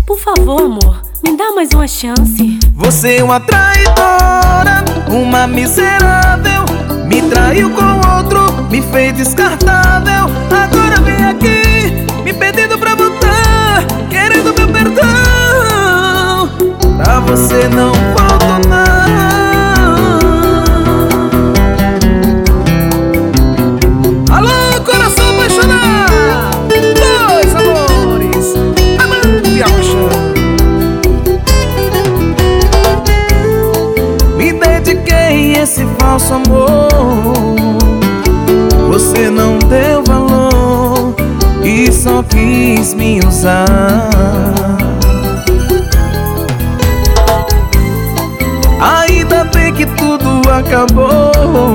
Por favor, amor, me dá mais uma chance. Você é uma traidora, uma miserável. Me traiu com outro, me fez descartável. Agora vem aqui, me pedindo pra voltar, querendo meu perdão. Pra você não volto não. Alô, coração apaixonado, dois amores, amando e apaixonado. Me dediquei a esse falso amor, você não deu valor e só quis me usar. Ainda bem que tudo acabou,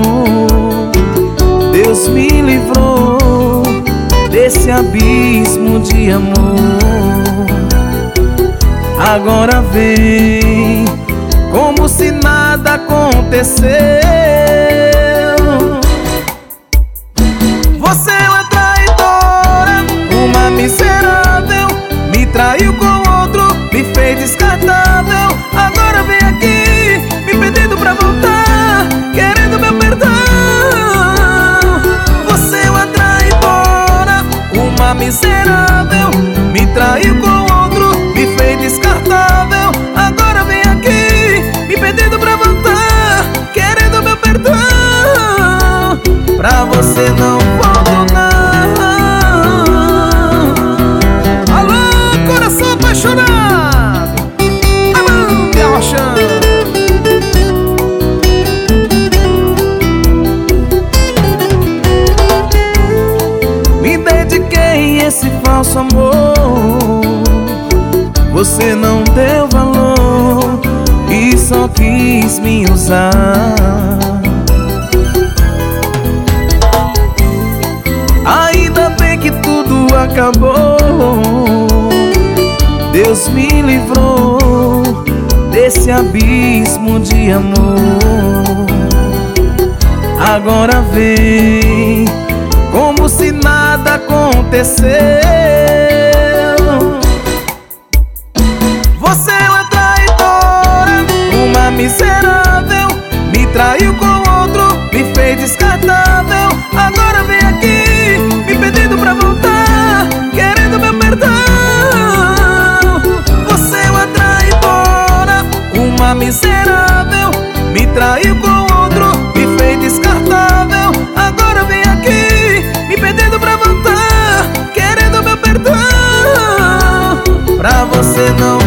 Deus me livrou desse abismo de amor. Agora vem como se nada aconteceu. Você é uma traidora, uma miserável. Me traiu com outro, me fez descartável. Agora vem aqui, me pedindo pra voltar, querendo meu perdão. Você é uma traidora, uma miserável. Me traiu com outro, me fez descartável. Agora vem aqui, me pedindo pra voltar, querendo meu perdão. Pra você não volto não. Alô, coração apaixonado, amando e arrochando. Me dediquei a esse falso amor, você não deu valor e só quis me usar. Ainda bem que tudo acabou, Deus me livrou desse abismo de amor. Agora vem como se nada aconteceu. Você é uma traidora, uma miserável. Me traiu com outro, me fez descartável. Agora vem aqui, me pedindo pra voltar, querendo meu perdão. Você é uma traidora, uma miserável. Me traiu com outro, me fez descartável. Agora vem aqui, me pedindo pra voltar, querendo meu perdão. Pra você não